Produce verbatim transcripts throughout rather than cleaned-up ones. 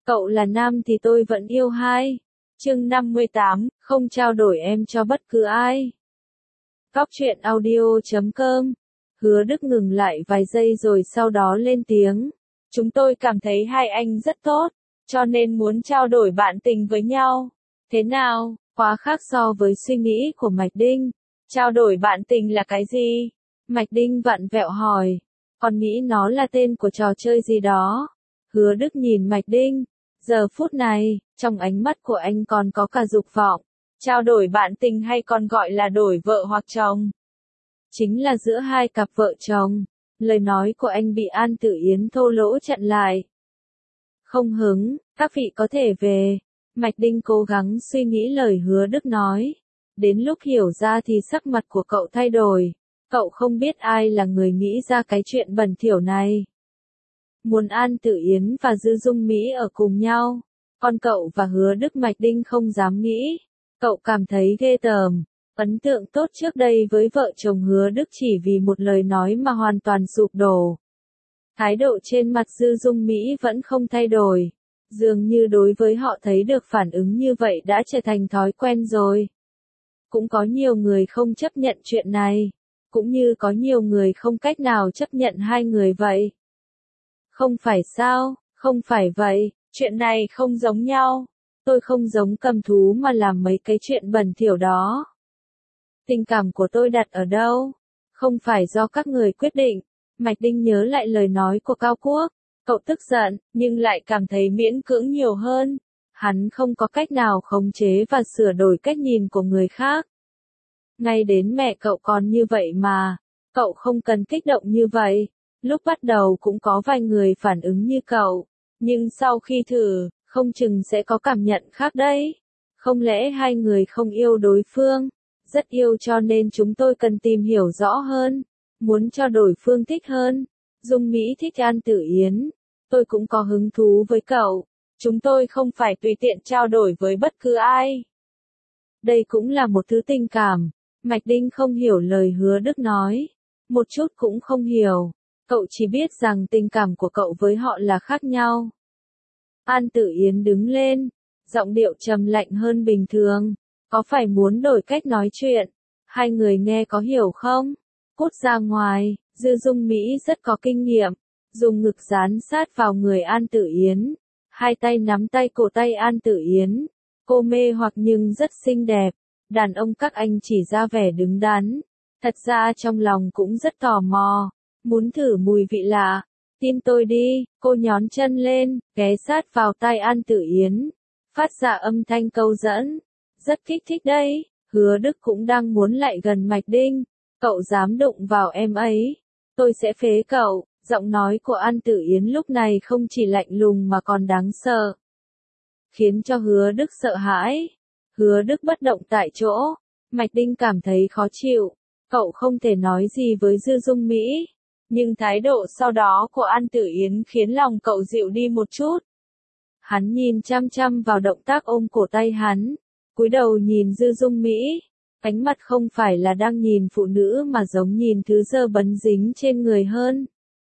Cậu là nam thì tôi vẫn yêu hai. Chương năm mươi tám, không trao đổi em cho bất cứ ai. Cóc truyện audio chấm com. Hứa Đức ngừng lại vài giây rồi sau đó lên tiếng. Chúng tôi cảm thấy hai anh rất tốt, cho nên muốn trao đổi bạn tình với nhau. Thế nào, quá khác so với suy nghĩ của Mạch Đinh. Trao đổi bạn tình là cái gì? Mạch Đinh vặn vẹo hỏi. Con nghĩ nó là tên của trò chơi gì đó. Hứa Đức nhìn Mạch Đinh. Giờ phút này, trong ánh mắt của anh còn có cả dục vọng. Trao đổi bạn tình hay còn gọi là đổi vợ hoặc chồng. Chính là giữa hai cặp vợ chồng. Lời nói của anh bị An Tử Yến thô lỗ chặn lại. Không hứng, các vị có thể về. Mạch Đinh cố gắng suy nghĩ lời Hứa Đức nói. Đến lúc hiểu ra thì sắc mặt của cậu thay đổi. Cậu không biết ai là người nghĩ ra cái chuyện bẩn thỉu này. Muốn An Tử Yến và Dư Dung Mỹ ở cùng nhau. Còn cậu và Hứa Đức Mạch Đinh không dám nghĩ. Cậu cảm thấy ghê tởm. Ấn tượng tốt trước đây với vợ chồng Hứa Đức chỉ vì một lời nói mà hoàn toàn sụp đổ. Thái độ trên mặt Dư Dung Mỹ vẫn không thay đổi. Dường như đối với họ thấy được phản ứng như vậy đã trở thành thói quen rồi. Cũng có nhiều người không chấp nhận chuyện này. Cũng như có nhiều người không cách nào chấp nhận hai người vậy. Không phải sao, không phải vậy, chuyện này không giống nhau. Tôi không giống cầm thú mà làm mấy cái chuyện bẩn thỉu đó. Tình cảm của tôi đặt ở đâu? Không phải do các người quyết định. Mạch Đinh nhớ lại lời nói của Cao Quốc. Cậu tức giận, nhưng lại cảm thấy miễn cưỡng nhiều hơn. Hắn không có cách nào khống chế và sửa đổi cách nhìn của người khác. Ngay đến mẹ cậu còn như vậy mà. Cậu không cần kích động như vậy. Lúc bắt đầu cũng có vài người phản ứng như cậu. Nhưng sau khi thử, không chừng sẽ có cảm nhận khác đấy. Không lẽ hai người không yêu đối phương? Rất yêu cho nên chúng tôi cần tìm hiểu rõ hơn. Muốn cho đối phương thích hơn. Dung Mỹ thích An Tử Yến. Tôi cũng có hứng thú với cậu. Chúng tôi không phải tùy tiện trao đổi với bất cứ ai. Đây cũng là một thứ tình cảm. Mạch Đinh không hiểu lời Hứa Đức nói. Một chút cũng không hiểu. Cậu chỉ biết rằng tình cảm của cậu với họ là khác nhau. An Tử Yến đứng lên. Giọng điệu trầm lạnh hơn bình thường. Có phải muốn đổi cách nói chuyện? Hai người nghe có hiểu không? Cút ra ngoài. Dư Dung Mỹ rất có kinh nghiệm. Dùng ngực dán sát vào người An Tử Yến. Hai tay nắm tay cổ tay An Tử Yến. Cô mê hoặc nhưng rất xinh đẹp. Đàn ông các anh chỉ ra vẻ đứng đắn. Thật ra trong lòng cũng rất tò mò. Muốn thử mùi vị lạ. Tin tôi đi. Cô nhón chân lên, ghé sát vào tai An Tử Yến. Phát ra âm thanh câu dẫn. Rất kích thích đấy. Hứa Đức cũng đang muốn lại gần Mạch Đinh. Cậu dám đụng vào em ấy. Tôi sẽ phế cậu. Giọng nói của An Tử Yến lúc này không chỉ lạnh lùng mà còn đáng sợ. Khiến cho Hứa Đức sợ hãi. Hứa Đức bất động tại chỗ. Mạch Đinh cảm thấy khó chịu. Cậu không thể nói gì với Dư Dung Mỹ. Nhưng thái độ sau đó của An Tử Yến khiến lòng cậu dịu đi một chút. Hắn nhìn chăm chăm vào động tác ôm cổ tay hắn. Cúi đầu nhìn Dư Dung Mỹ. Ánh mắt không phải là đang nhìn phụ nữ mà giống nhìn thứ dơ bẩn dính trên người hơn.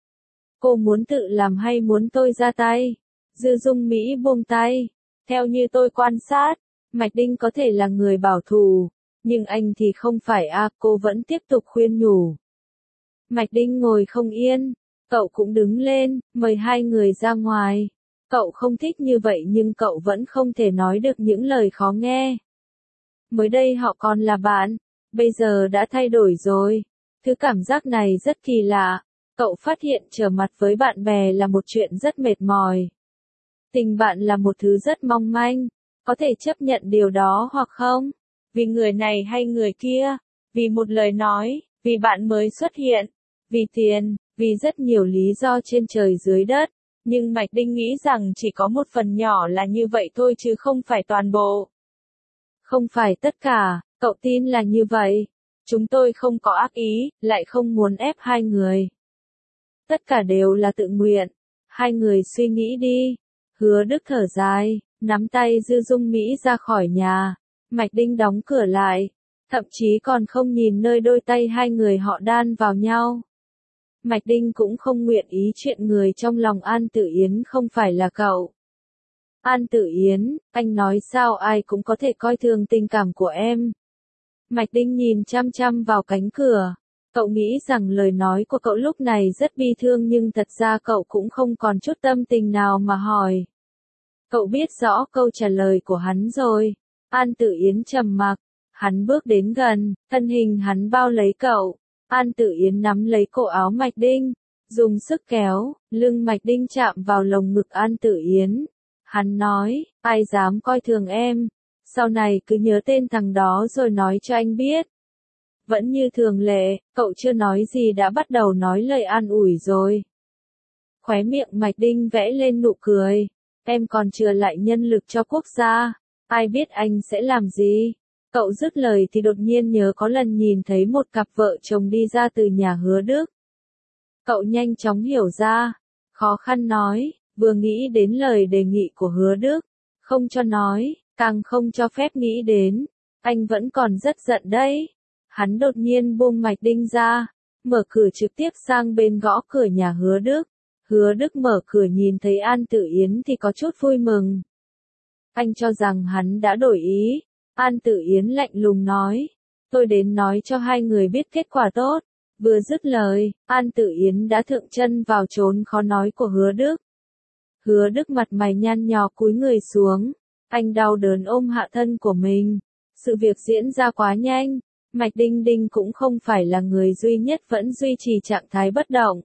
Cô muốn tự làm hay muốn tôi ra tay? Dư Dung Mỹ buông tay. Theo như tôi quan sát, Mạch Đinh có thể là người bảo thủ. Nhưng anh thì không phải à, cô vẫn tiếp tục khuyên nhủ. Mạch Đinh ngồi không yên. Cậu cũng đứng lên, mời hai người ra ngoài. Cậu không thích như vậy nhưng cậu vẫn không thể nói được những lời khó nghe. Mới đây họ còn là bạn. Bây giờ đã thay đổi rồi. Thứ cảm giác này rất kỳ lạ. Cậu phát hiện trở mặt với bạn bè là một chuyện rất mệt mỏi. Tình bạn là một thứ rất mong manh. Có thể chấp nhận điều đó hoặc không? Vì người này hay người kia. Vì một lời nói. Vì bạn mới xuất hiện. Vì tiền. Vì rất nhiều lý do trên trời dưới đất. Nhưng Mạch Đinh nghĩ rằng chỉ có một phần nhỏ là như vậy thôi chứ không phải toàn bộ. Không phải tất cả. Cậu tin là như vậy. Chúng tôi không có ác ý. Lại không muốn ép hai người. Tất cả đều là tự nguyện. Hai người suy nghĩ đi. Hứa Đức thở dài, nắm tay Dư Dung Mỹ ra khỏi nhà. Mạch Đinh đóng cửa lại. Thậm chí còn không nhìn nơi đôi tay hai người họ đan vào nhau. Mạch Đinh cũng không nguyện ý chuyện người trong lòng An Tử Yến không phải là cậu. An Tử Yến, anh nói sao ai cũng có thể coi thường tình cảm của em. Mạch Đinh nhìn chăm chăm vào cánh cửa. Cậu nghĩ rằng lời nói của cậu lúc này rất bi thương nhưng thật ra cậu cũng không còn chút tâm tình nào mà hỏi. Cậu biết rõ câu trả lời của hắn rồi. An Tử Yến trầm mặc. Hắn bước đến gần, thân hình hắn bao lấy cậu. An Tử Yến nắm lấy cổ áo Mạch Đinh, dùng sức kéo, lưng Mạch Đinh chạm vào lồng ngực An Tử Yến. Hắn nói, ai dám coi thường em, sau này cứ nhớ tên thằng đó rồi nói cho anh biết. Vẫn như thường lệ, cậu chưa nói gì đã bắt đầu nói lời an ủi rồi. Khóe miệng Mạch Đinh vẽ lên nụ cười. Em còn chừa lại nhân lực cho quốc gia, ai biết anh sẽ làm gì. Cậu dứt lời thì đột nhiên nhớ có lần nhìn thấy một cặp vợ chồng đi ra từ nhà Hứa Đức. Cậu nhanh chóng hiểu ra, khó khăn nói, vừa nghĩ đến lời đề nghị của Hứa Đức, không cho nói, càng không cho phép nghĩ đến. Anh vẫn còn rất giận đấy. Hắn đột nhiên buông Mạch Đinh ra, mở cửa trực tiếp sang bên gõ cửa nhà Hứa Đức. Hứa Đức mở cửa nhìn thấy An Tử Yến thì có chút vui mừng. Anh cho rằng hắn đã đổi ý. An Tử Yến lạnh lùng nói, tôi đến nói cho hai người biết kết quả tốt. Vừa dứt lời, An Tử Yến đã thượng chân vào chốn khó nói của Hứa Đức. Hứa Đức mặt mày nhăn nhó cúi người xuống, anh đau đớn ôm hạ thân của mình. Sự việc diễn ra quá nhanh, Mạch Đinh Đinh cũng không phải là người duy nhất vẫn duy trì trạng thái bất động.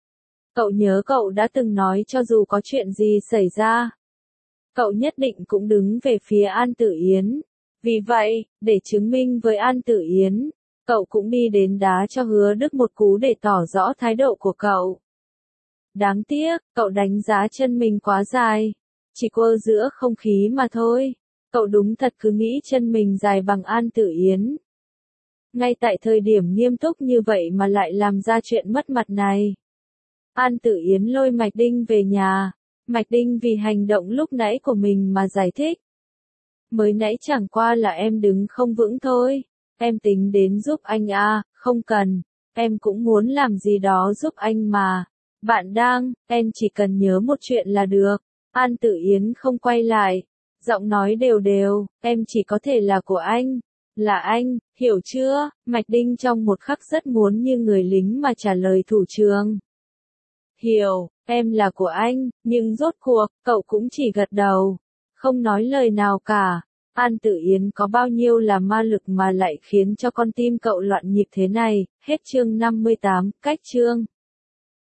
Cậu nhớ cậu đã từng nói cho dù có chuyện gì xảy ra, cậu nhất định cũng đứng về phía An Tử Yến. Vì vậy, để chứng minh với An Tử Yến, cậu cũng đi đến đá cho Hứa Đức một cú để tỏ rõ thái độ của cậu. Đáng tiếc, cậu đánh giá chân mình quá dài, chỉ quơ giữa không khí mà thôi. Cậu đúng thật cứ nghĩ chân mình dài bằng An Tử Yến. Ngay tại thời điểm nghiêm túc như vậy mà lại làm ra chuyện mất mặt này. An Tử Yến lôi Mạch Đinh về nhà. Mạch Đinh vì hành động lúc nãy của mình mà giải thích. Mới nãy chẳng qua là em đứng không vững thôi. Em tính đến giúp anh à, không cần. Em cũng muốn làm gì đó giúp anh mà. Bạn đang, em chỉ cần nhớ một chuyện là được. An Tử Yến không quay lại. Giọng nói đều đều, em chỉ có thể là của anh. Là anh, hiểu chưa? Mạch Đinh trong một khắc rất muốn như người lính mà trả lời thủ trưởng. Hiểu, em là của anh, nhưng rốt cuộc, cậu cũng chỉ gật đầu. Không nói lời nào cả. An Tử Yến có bao nhiêu là ma lực mà lại khiến cho con tim cậu loạn nhịp thế này. Hết chương năm mươi tám, cách chương.